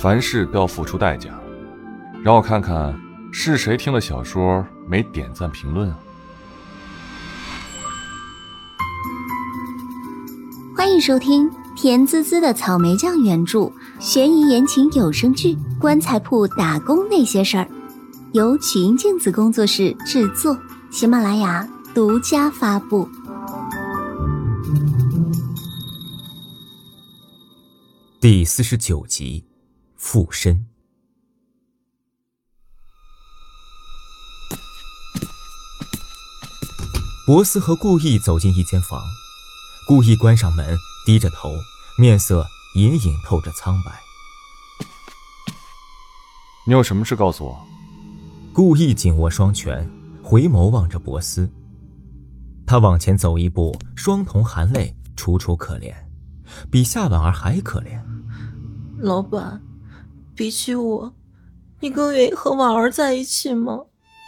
凡事都要付出代价。让我看看是谁听了小说没点赞评论啊。 欢迎收听甜滋滋的草莓酱原著悬疑言情有声剧《棺材铺打工那些事儿》，由曲音镜子工作室制作，喜马拉雅独家发布。 第49集，附身。博斯和顾意走进一间房，顾意关上门，低着头，面色隐隐透着苍白。 你有什么事告诉我？ 顾意紧握双拳，回眸望着博斯。他往前走一步，双瞳含泪，楚楚可怜，比夏婉儿还可怜。 老板，比起我，你更愿意和婉儿在一起吗？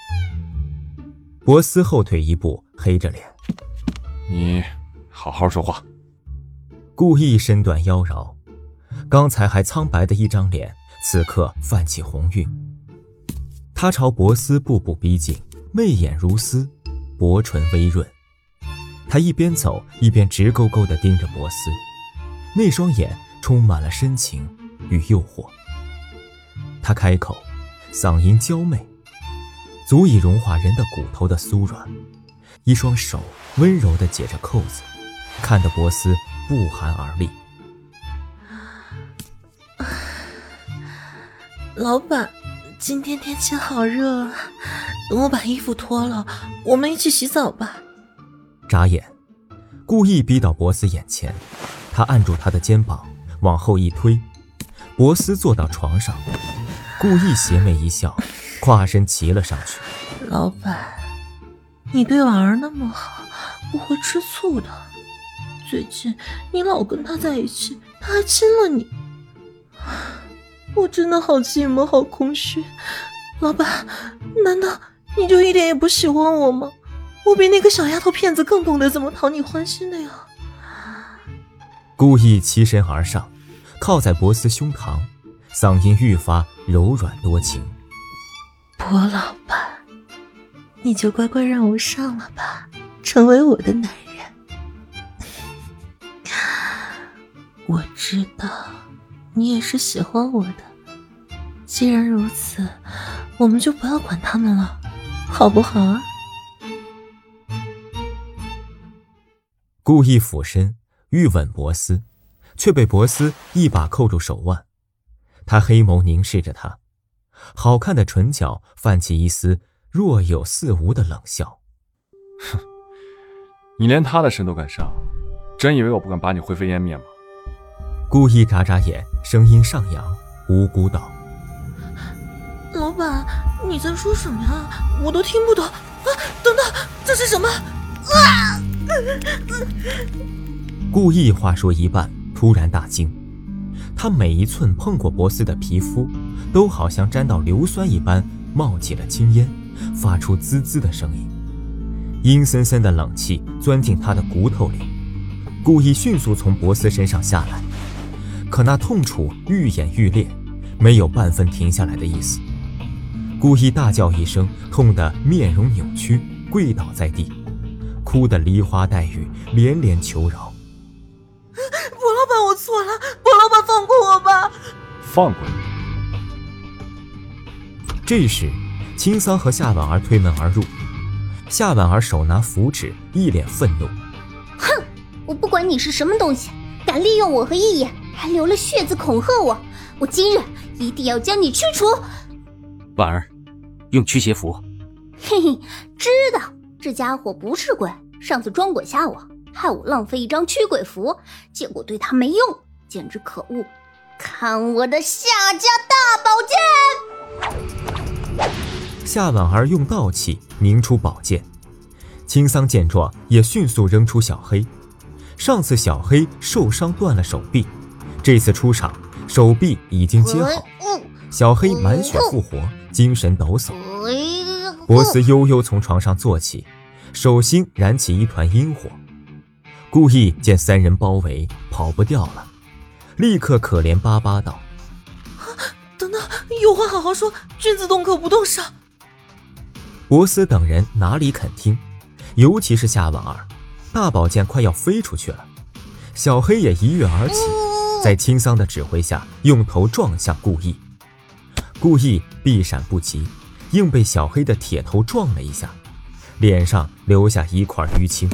博斯后退一步，黑着脸。 你好好说话。 顾意身段妖娆，刚才还苍白的一张脸，此刻泛起红晕。他朝博斯步步逼近，媚眼如丝，薄唇微润。他一边走一边直勾勾地盯着博斯，那双眼充满了深情与诱惑。他开口，嗓音娇媚，足以融化人的骨头的酥软。一双手温柔地解着扣子，看得博斯不寒而栗。 老板，今天天气好热啊，等我把衣服脱了，我们一起洗澡吧。 眨眼，故意逼到博斯眼前，他按住他的肩膀，往后一推，博斯坐到床上，故意邪魅一笑，跨身骑了上去。 老板，你对婉儿那么好，我会吃醋的。最近你老跟他在一起，他还亲了你，我真的好寂寞，好空虚。老板，难道你就一点也不喜欢我吗？我比那个小丫头片子更懂得怎么讨你欢心的呀。 故意欺身而上，靠在博斯胸膛，嗓音愈发柔软多情。 博老板，你就乖乖让我上了吧，成为我的男人。我知道你也是喜欢我的，既然如此，我们就不要管他们了，好不好啊？ 故意俯身欲吻博斯，却被博斯一把扣住手腕。他黑眸凝视着他，好看的唇角泛起一丝若有似无的冷笑。 哼，你连他的身都敢上，真以为我不敢把你灰飞烟灭吗？ 故意眨眨眼，声音上扬，无辜道： 老板，你在说什么呀？我都听不懂。啊，等等，这是什么？啊！ 故意话说一半，突然大惊。他每一寸碰过博斯的皮肤，都好像沾到硫酸一般，冒起了青烟，发出滋滋的声音。阴森森的冷气钻进他的骨头里。故意迅速从博斯身上下来，可那痛楚愈演愈烈，没有半分停下来的意思。故意大叫一声，痛得面容扭曲，跪倒在地，哭得梨花带雨，连连求饶。 博老板，我错了，博老板放过我吧。 放过你？ 这时青桑和夏婉儿推门而入，夏婉儿手拿符纸，一脸愤怒。 哼，我不管你是什么东西，敢利用我和一眼，还流了血字恐吓我，我今日一定要将你驱除。 婉儿，用驱邪符。 嘿嘿，知道这家伙不是鬼，上次装鬼吓我，害我浪费一张驱鬼符，结果对他没用，简直可恶！看我的夏家大宝剑！ 夏婉儿用道气凝出宝剑，青桑见状也迅速扔出小黑。上次小黑受伤断了手臂，这次出场手臂已经接好，小黑满血复活，精神抖擞。博斯悠悠从床上坐起，手心燃起一团阴火。顾意见三人包围，跑不掉了，立刻可怜巴巴道： 有话好好说，君子动口不动手。 博斯等人哪里肯听，尤其是夏婉儿，大宝剑快要飞出去了。小黑也一跃而起，在青桑的指挥下，用头撞向顾意。顾意避闪不及，硬被小黑的铁头撞了一下，脸上留下一块淤青。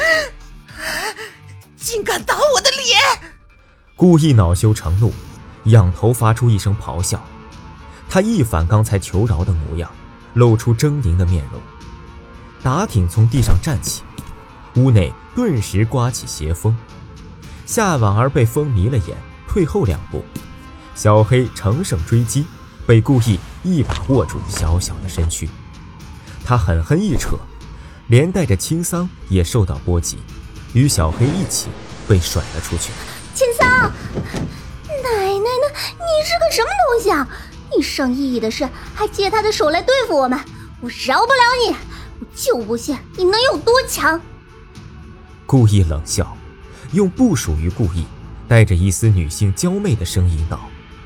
竟敢打我的脸！ 顾意恼羞成怒，仰头发出一声咆哮。他一反刚才求饶的模样，露出狰狞的面容，打挺从地上站起。屋内顿时刮起邪风，夏婉儿被风迷了眼，退后2步。小黑乘胜追击，被顾意一把握住小小的身躯。他狠狠一扯，连带着青桑也受到波及，与小黑一起被甩了出去。 青桑，奶奶呢？你是个什么东西啊？你上意义的事还借他的手来对付我们，我饶不了你！我就不信你能有多强！ 顾意冷笑，用不属于顾意带着一丝女性娇媚的声音道：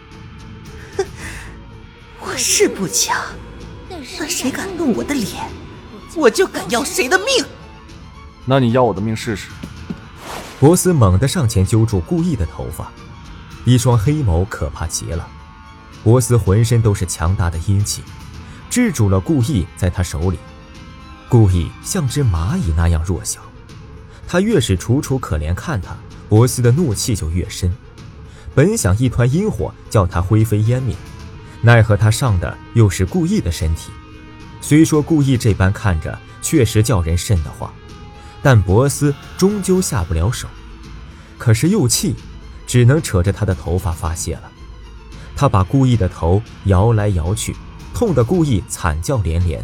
我是不强，那谁敢动我的脸，我就敢要谁的命。 那你要我的命试试？ 博斯猛地上前揪住顾意的头发，一双黑眸可怕极了。博斯浑身都是强大的阴气，制住了顾意在他手里。顾意像只蚂蚁那样弱小，他越是楚楚可怜看他，博斯的怒气就越深。本想一团阴火叫他灰飞烟灭，奈何他上的又是顾意的身体。虽说顾意这般看着确实叫人瘆得慌，但博斯终究下不了手。可是又气，只能扯着他的头发发泄了。他把顾意的头摇来摇去，痛得顾意惨叫连连。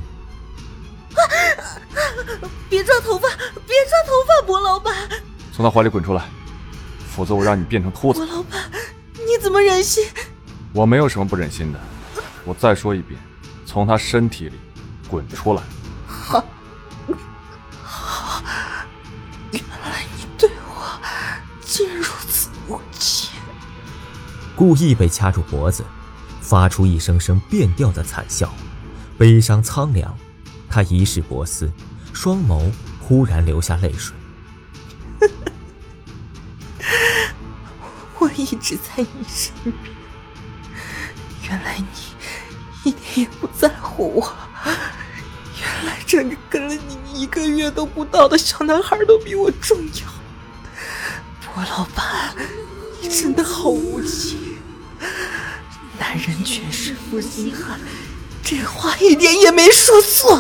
别抓头发，别抓头发，博老板！ 从他怀里滚出来，否则我让你变成秃子！ 博老板，你怎么忍心？ 我没有什么不忍心的。我再说一遍，从他身体里滚出来！ 好，原来你对我竟如此无情。 顾意被掐住脖子，发出一声声变调的惨笑，悲伤苍凉。他一视博斯，双眸忽然流下泪水。 我一直在你身边，原来你一点也不在乎我。原来这个跟了你1个月都不到的小男孩都比我重要。博老板，你真的好无情。男人全是负心汉，这话一点也没说错。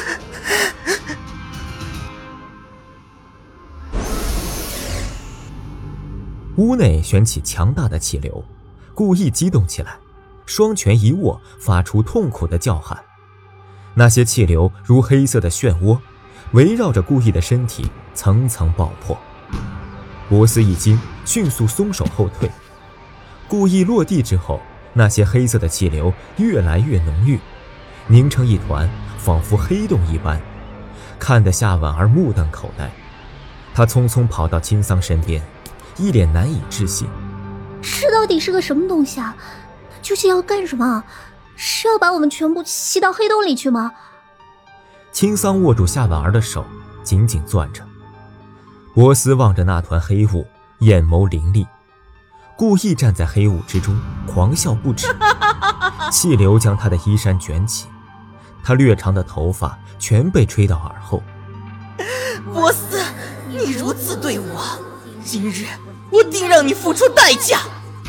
屋内旋起强大的气流，顾意激动起来，双拳一握，发出痛苦的叫喊。那些气流如黑色的漩涡，围绕着顾意的身体层层爆破。博斯一惊，迅速松手后退。顾意落地之后，那些黑色的气流越来越浓郁，凝成一团，仿佛黑洞一般，看得夏婉儿目瞪口呆。她匆匆跑到青桑身边，一脸难以置信。 这到底是个什么东西啊？究竟要干什么？是要把我们全部吸到黑洞里去吗？ 青桑握住夏婉儿的手，紧紧攥着。博斯望着那团黑雾，眼眸凌厉。顾意站在黑雾之中，狂笑不止，气流将他的衣衫卷起，他略长的头发全被吹到耳后。 博斯，你如此对我，今日我定让你付出代价。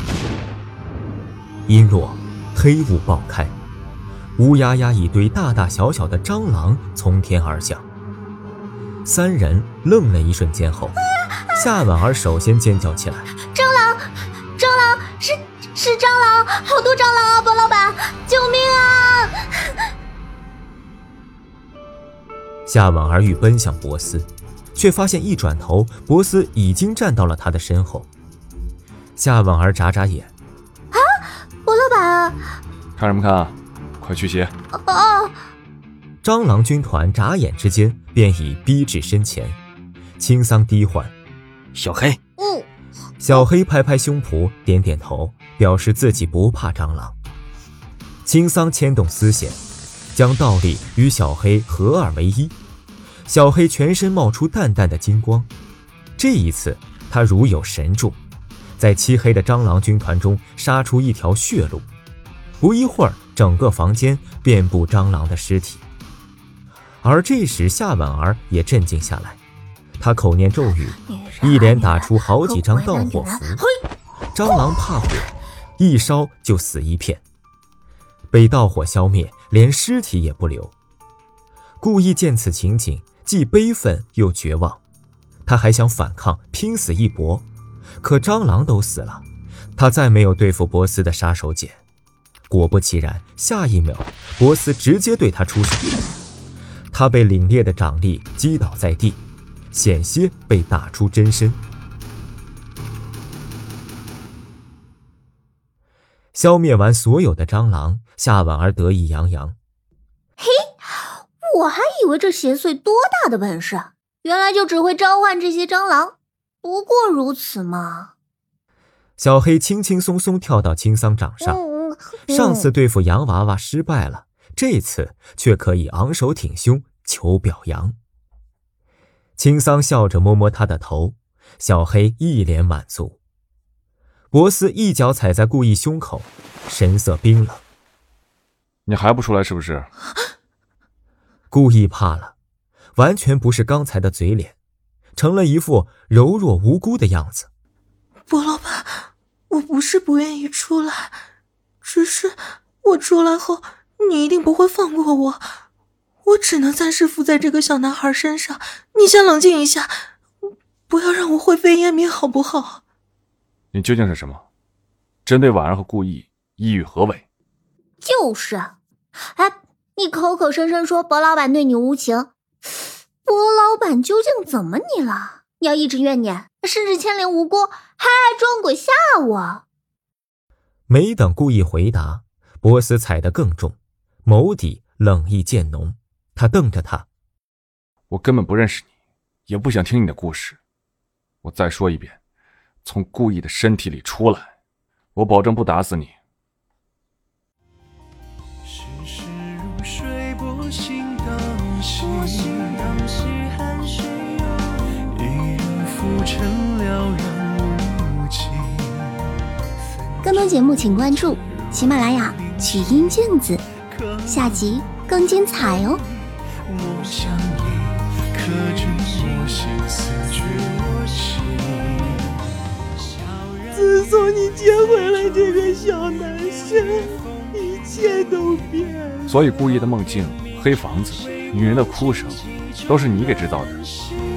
音落，黑雾爆开，乌压压一堆大大小小的蟑螂从天而降。三人愣了一瞬间后，夏婉儿首先尖叫起来： 蟑螂，蟑螂，是蟑螂，好多蟑螂啊！博老板，救命啊！ 夏婉儿欲奔向博斯，却发现一转头，博斯已经站到了他的身后。夏婉儿眨眨眼： 啊，博老板！ 看什么看啊？快驱邪！ 哦。 蟑螂军团眨眼之间便已逼至身前。青桑低唤： 小黑。 小黑拍拍胸脯，点点头，表示自己不怕蟑螂。 青桑牵动丝线，将倒立与小黑合二为一。小黑全身冒出淡淡的金光，这一次他如有神助，在漆黑的蟑螂军团中杀出一条血路。不一会儿，整个房间遍布蟑螂的尸体。而这时夏婉儿也镇静下来，她口念咒语，一连打出好几张盗火符。蟑螂怕火，一烧就死一片，被盗火消灭，连尸体也不留。故意见此情景，既悲愤又绝望，他还想反抗，拼死一搏，可蟑螂都死了，他再没有对付波斯的杀手锏。果不其然，下一秒波斯直接对他出手，他被凛冽的掌力击倒在地，险些被打出真身。消灭完所有的蟑螂，夏婉儿得意洋洋。 嘿，我还以为这邪祟多大的本事，原来就只会召唤这些蟑螂，不过如此嘛。 小黑轻轻松松跳到青桑掌上，上次对付洋娃娃失败了，这次却可以昂首挺胸求表扬。青桑笑着摸摸他的头，小黑一脸满足。博斯一脚踩在顾意胸口，神色冰冷。 你还不出来是不是？ 顾意怕了，完全不是刚才的嘴脸，成了一副柔弱无辜的样子。 博老板，我不是不愿意出来，只是我出来后你一定不会放过我，我只能暂时附在这个小男孩身上，你先冷静一下，不要让我灰飞烟灭好不好？ 你究竟是什么？针对婉儿和顾意，意欲何为？ 就是，哎，你口口声声说博老板对你无情，博老板究竟怎么你了？你要一直怨念，甚至牵连无辜，还爱装鬼吓我。 没等顾意回答，波斯踩得更重，眸底冷意渐浓。他瞪着他， 我根本不认识你，也不想听你的故事。我再说一遍，从顾意的身体里出来，我保证不打死你。 世事如水，波心荡兮，寒水一人浮沉了然无情。 更多节目请关注喜马拉雅曲音镜子，下集更精彩哦。 我想你，刻进我心，撕去我心。 自从你接回了这个小男生，一切都变了。 所以顾意的梦境、黑房子、女人的哭声，都是你给制造的。